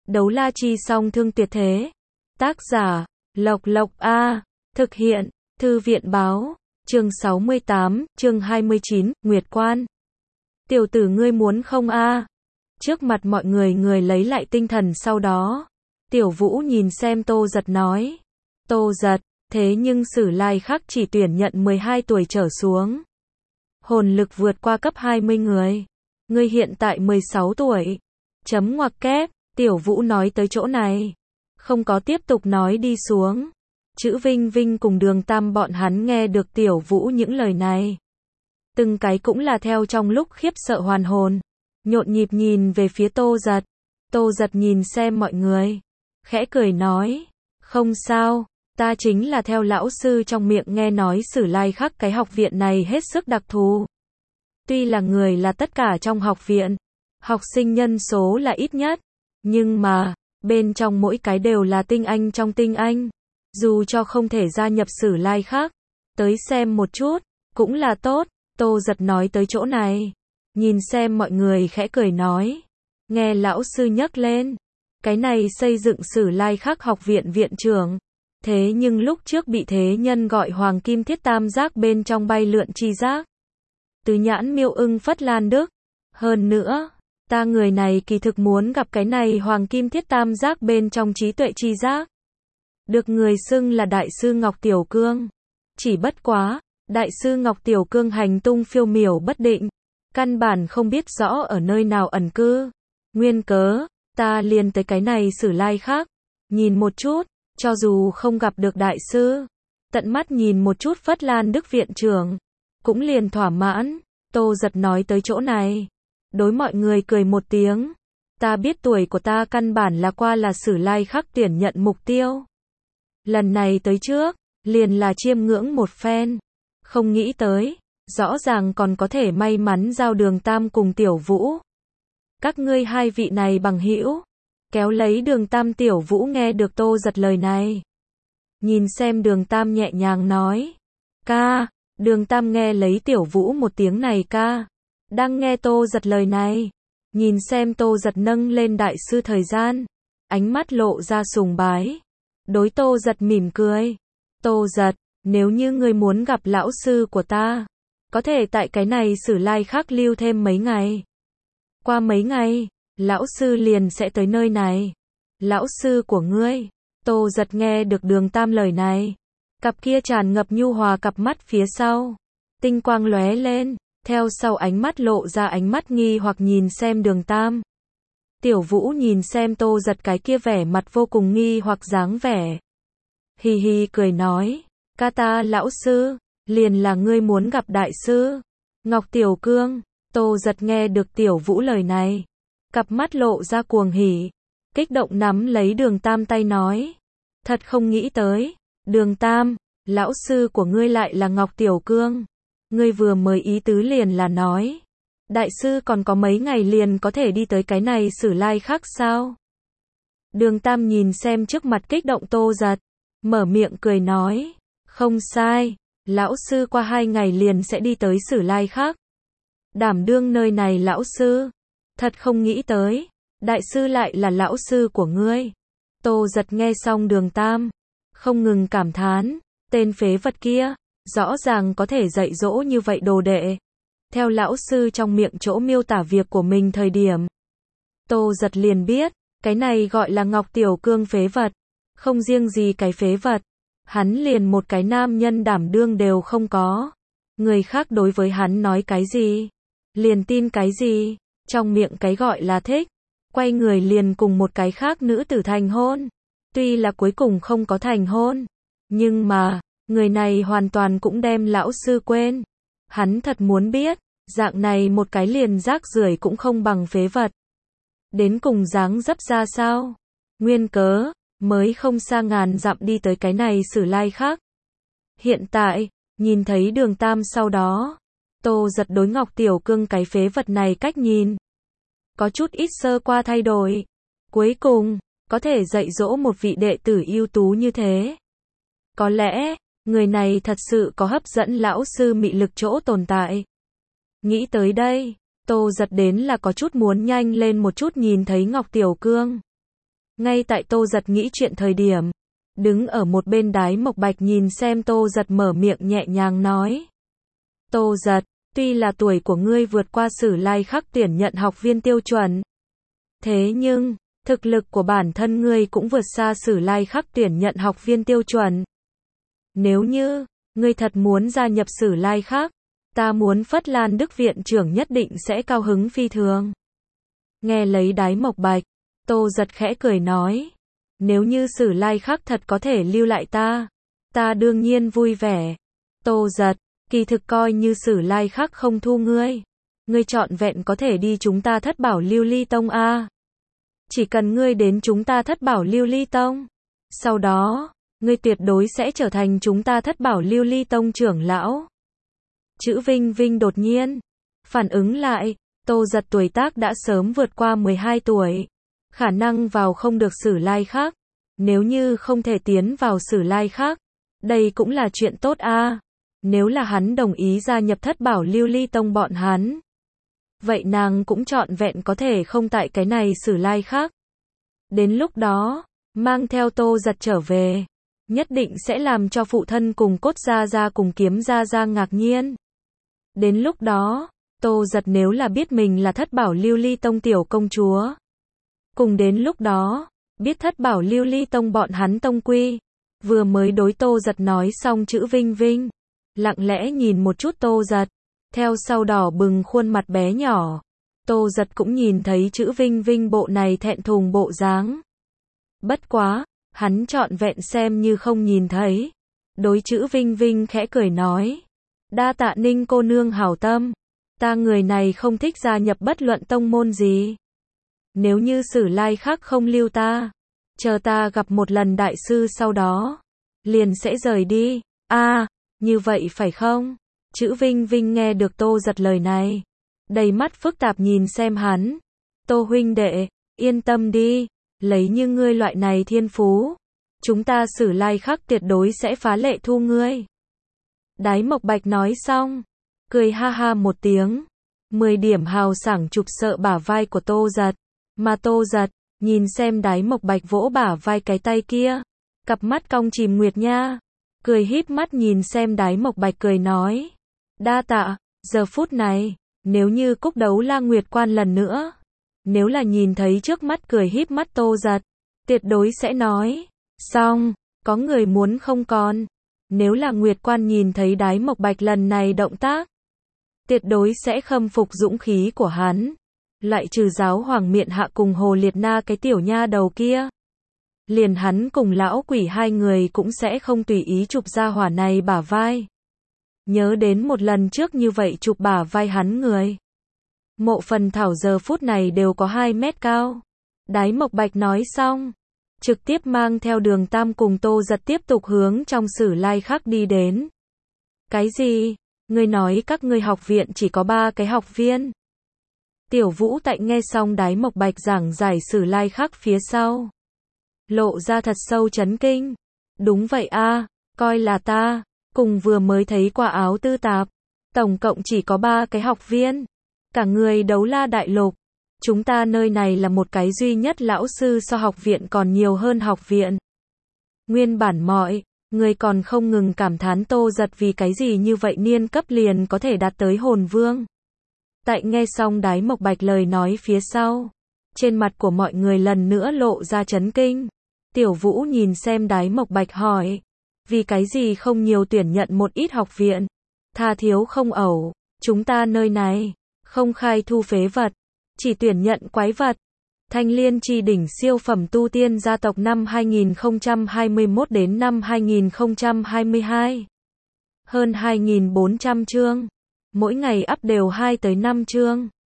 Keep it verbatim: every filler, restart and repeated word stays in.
Đấu la chi song thương tuyệt thế. Tác giả, Lộc Lộc A. Thực hiện, Thư viện báo. Chương sáu mươi tám, chương hai mươi chín, Nguyệt Quan. Tiểu tử ngươi muốn không a? Trước mặt mọi người người lấy lại tinh thần sau đó. Tiểu Vũ nhìn xem Tô Giật nói. Tô Giật, thế nhưng Sử Lai Khắc chỉ tuyển nhận mười hai tuổi trở xuống. Hồn lực vượt qua cấp hai mươi người. Ngươi hiện tại mười sáu tuổi. Chấm ngoặc kép, Tiểu Vũ nói tới chỗ này. Không có tiếp tục nói đi xuống. Chữ Vinh Vinh cùng Đường Tam bọn hắn nghe được Tiểu Vũ những lời này. Từng cái cũng là theo trong lúc khiếp sợ hoàn hồn. Nhộn nhịp nhìn về phía Tô Giật. Tô Giật nhìn xem mọi người. Khẽ cười nói. Không sao, ta chính là theo lão sư trong miệng nghe nói Sử Lai Khắc cái học viện này hết sức đặc thù. Tuy là người là tất cả trong học viện. Học sinh nhân số là ít nhất. Nhưng mà, bên trong mỗi cái đều là tinh anh trong tinh anh. Dù cho không thể gia nhập Sử Lai Khắc, tới xem một chút, cũng là tốt. Tô Giật nói tới chỗ này. Nhìn xem mọi người khẽ cười nói. Nghe lão sư nhắc lên. Cái này xây dựng Sử Lai Khắc học viện viện trưởng. Thế nhưng lúc trước bị thế nhân gọi Hoàng Kim Thiết Tam Giác bên trong bay lượn chi giác. Tứ nhãn miêu ưng Phất Lan Đức. Hơn nữa, ta người này kỳ thực muốn gặp cái này Hoàng Kim Thiết Tam Giác bên trong trí tuệ chi giác. Được người xưng là Đại sư Ngọc Tiểu Cương. Chỉ bất quá, Đại sư Ngọc Tiểu Cương hành tung phiêu miểu bất định. Căn bản không biết rõ ở nơi nào ẩn cư. Nguyên cớ, ta liền tới cái này Sử Lai Khắc. Nhìn một chút, cho dù không gặp được đại sư. Tận mắt nhìn một chút Phất Lan Đức viện trưởng. Cũng liền thỏa mãn. Tô Giật nói tới chỗ này. Đối mọi người cười một tiếng. Ta biết tuổi của ta căn bản là qua là Sử Lai Khắc tuyển nhận mục tiêu. Lần này tới trước, liền là chiêm ngưỡng một phen. Không nghĩ tới, rõ ràng còn có thể may mắn giao Đường Tam cùng Tiểu Vũ. Các ngươi hai vị này bằng hữu. Kéo lấy Đường Tam. Tiểu Vũ nghe được Tô Giật lời này. Nhìn xem Đường Tam nhẹ nhàng nói. Ca, Đường Tam nghe lấy Tiểu Vũ một tiếng này ca. Đang nghe Tô Giật lời này. Nhìn xem Tô Giật nâng lên đại sư thời gian. Ánh mắt lộ ra sùng bái. Đối Tô Giật mỉm cười. Tô Giật, nếu như ngươi muốn gặp lão sư của ta, có thể tại cái này Sử Lai Khắc lưu thêm mấy ngày. Qua mấy ngày, lão sư liền sẽ tới nơi này. Lão sư của ngươi. Tô Giật nghe được Đường Tam lời này. Cặp kia tràn ngập nhu hòa cặp mắt phía sau. Tinh quang lóe lên. Theo sau ánh mắt lộ ra ánh mắt nghi hoặc nhìn xem Đường Tam. Tiểu Vũ nhìn xem Tô Giật cái kia vẻ mặt vô cùng nghi hoặc dáng vẻ. Hi hi cười nói. Ca ta lão sư, liền là ngươi muốn gặp đại sư. Ngọc Tiểu Cương. Tô Giật nghe được Tiểu Vũ lời này. Cặp mắt lộ ra cuồng hỉ. Kích động nắm lấy Đường Tam tay nói. Thật không nghĩ tới. Đường Tam, lão sư của ngươi lại là Ngọc Tiểu Cương. Ngươi vừa mới ý tứ liền là nói. Đại sư còn có mấy ngày liền có thể đi tới cái này Sử Lai Khắc sao? Đường Tam nhìn xem trước mặt kích động Tô Giật. Mở miệng cười nói. Không sai. Lão sư qua hai ngày liền sẽ đi tới Sử Lai Khắc. Đảm đương nơi này lão sư. Thật không nghĩ tới. Đại sư lại là lão sư của ngươi. Tô Giật nghe xong Đường Tam. Không ngừng cảm thán. Tên phế vật kia. Rõ ràng có thể dạy dỗ như vậy đồ đệ. Theo lão sư trong miệng chỗ miêu tả việc của mình thời điểm. Tô Giật liền biết. Cái này gọi là Ngọc Tiểu Cương phế vật. Không riêng gì cái phế vật. Hắn liền một cái nam nhân đảm đương đều không có. Người khác đối với hắn nói cái gì? Liền tin cái gì? Trong miệng cái gọi là thích. Quay người liền cùng một cái khác nữ tử thành hôn. Tuy là cuối cùng không có thành hôn. Nhưng mà, người này hoàn toàn cũng đem lão sư quên. Hắn thật muốn biết, dạng này một cái liền rác rưởi cũng không bằng phế vật. Đến cùng dáng dấp ra sao? Nguyên cớ, mới không xa ngàn dặm đi tới cái này Sử Lai Khắc. Hiện tại, nhìn thấy Đường Tam sau đó. Tô Giật đối Ngọc Tiểu Cương cái phế vật này cách nhìn. Có chút ít sơ qua thay đổi. Cuối cùng, có thể dạy dỗ một vị đệ tử ưu tú như thế. Có lẽ, người này thật sự có hấp dẫn lão sư mị lực chỗ tồn tại. Nghĩ tới đây, Tô Giật đến là có chút muốn nhanh lên một chút nhìn thấy Ngọc Tiểu Cương. Ngay tại Tô Giật nghĩ chuyện thời điểm, đứng ở một bên Đái Mộc Bạch nhìn xem Tô Giật mở miệng nhẹ nhàng nói. Tô Giật, tuy là tuổi của ngươi vượt qua Sử Lai Khắc tuyển nhận học viên tiêu chuẩn. Thế nhưng, thực lực của bản thân ngươi cũng vượt xa Sử Lai Khắc tuyển nhận học viên tiêu chuẩn. Nếu như, ngươi thật muốn gia nhập Sử Lai Khắc, ta muốn Phất Lan Đức viện trưởng nhất định sẽ cao hứng phi thường. Nghe lấy Đái Mộc Bạch, Tô Giật khẽ cười nói. Nếu như Sử Lai Khắc thật có thể lưu lại ta, ta đương nhiên vui vẻ. Tô Giật, kỳ thực coi như Sử Lai Khắc không thu ngươi, ngươi trọn vẹn có thể đi chúng ta Thất Bảo Lưu Ly Tông a. Chỉ cần ngươi đến chúng ta Thất Bảo Lưu Ly Tông, sau đó, ngươi tuyệt đối sẽ trở thành chúng ta Thất Bảo Lưu Ly Tông trưởng lão. Chữ Vinh Vinh đột nhiên phản ứng lại, Tô Giật tuổi tác đã sớm vượt qua mười hai tuổi, khả năng vào không được Sử Lai Khắc. Nếu như không thể tiến vào Sử Lai Khắc, đây cũng là chuyện tốt a. Nếu là hắn đồng ý gia nhập Thất Bảo Lưu Ly Tông bọn hắn, vậy nàng cũng trọn vẹn có thể không tại cái này Sử Lai Khắc. Đến lúc đó, mang theo Tô Giật trở về, nhất định sẽ làm cho phụ thân cùng Cốt Gia Gia cùng Kiếm Gia Gia ngạc nhiên. Đến lúc đó, Tô Giật nếu là biết mình là Thất Bảo Lưu Ly Tông tiểu công chúa, cùng đến lúc đó, biết Thất Bảo Lưu Ly Tông bọn hắn tông quy. Vừa mới đối Tô Giật nói xong chữ Vinh Vinh, lặng lẽ nhìn một chút Tô Giật, theo sau đỏ bừng khuôn mặt bé nhỏ. Tô Giật cũng nhìn thấy chữ Vinh Vinh bộ này thẹn thùng bộ dáng. Bất quá, hắn trọn vẹn xem như không nhìn thấy. Đối chữ Vinh Vinh khẽ cười nói. Đa tạ Ninh cô nương hảo tâm. Ta người này không thích gia nhập bất luận tông môn gì. Nếu như Sử Lai Khắc không lưu ta, chờ ta gặp một lần đại sư sau đó, liền sẽ rời đi. A, à, như vậy phải không? Chữ Vinh Vinh nghe được Tô Giật lời này, đầy mắt phức tạp nhìn xem hắn. Tô huynh đệ, yên tâm đi, lấy như ngươi loại này thiên phú, chúng ta Sử Lai Khắc tuyệt đối sẽ phá lệ thu ngươi. Đái Mộc Bạch nói xong, cười ha ha một tiếng, mười điểm hào sảng chụp sợ bả vai của Tô Giật, mà Tô Giật, nhìn xem Đái Mộc Bạch vỗ bả vai cái tay kia, cặp mắt cong chìm nguyệt nha, cười híp mắt nhìn xem Đái Mộc Bạch cười nói. Đa tạ, giờ phút này, nếu như Cúc Đấu La Nguyệt Quan lần nữa, nếu là nhìn thấy trước mắt cười híp mắt Tô Giật, tuyệt đối sẽ nói, xong, có người muốn không còn. Nếu là Nguyệt Quan nhìn thấy Đái Mộc Bạch lần này động tác, tuyệt đối sẽ khâm phục dũng khí của hắn. Lại trừ giáo hoàng miện hạ cùng Hồ Liệt Na cái tiểu nha đầu kia, liền hắn cùng lão quỷ hai người cũng sẽ không tùy ý chụp ra hỏa này bả vai. Nhớ đến một lần trước như vậy chụp bả vai hắn người. Mộ Phần Thảo giờ phút này đều có hai mét cao. Đái Mộc Bạch nói xong, trực tiếp mang theo Đường Tam cùng Tô Giật tiếp tục hướng trong Sử Lai Khắc đi đến. Cái gì? Ngươi nói các ngươi học viện chỉ có ba cái học viên? Tiểu Vũ Tại nghe xong Đái Mộc Bạch giảng giải Sử Lai Khắc phía sau, lộ ra thật sâu chấn kinh. Đúng vậy a, coi là ta, cùng vừa mới thấy qua áo tư tạp, tổng cộng chỉ có ba cái học viên. Cả người Đấu La Đại Lục, chúng ta nơi này là một cái duy nhất lão sư so học viện còn nhiều hơn học viện. Nguyên bản mọi người còn không ngừng cảm thán Tô Giật vì cái gì như vậy niên cấp liền có thể đạt tới hồn vương. Tại nghe xong Đái Mộc Bạch lời nói phía sau, trên mặt của mọi người lần nữa lộ ra chấn kinh. Tiểu Vũ nhìn xem Đái Mộc Bạch hỏi, vì cái gì không nhiều tuyển nhận một ít học viện? Tha thiếu không ẩu, chúng ta nơi này không khai thu phế vật, chỉ tuyển nhận quái vật. Thanh Liên Chi Đỉnh siêu phẩm tu tiên gia tộc năm hai nghìn không trăm hai mươi mốt đến năm hai nghìn không trăm hai mươi hai. Hơn hai nghìn bốn trăm chương, mỗi ngày up đều hai tới năm chương.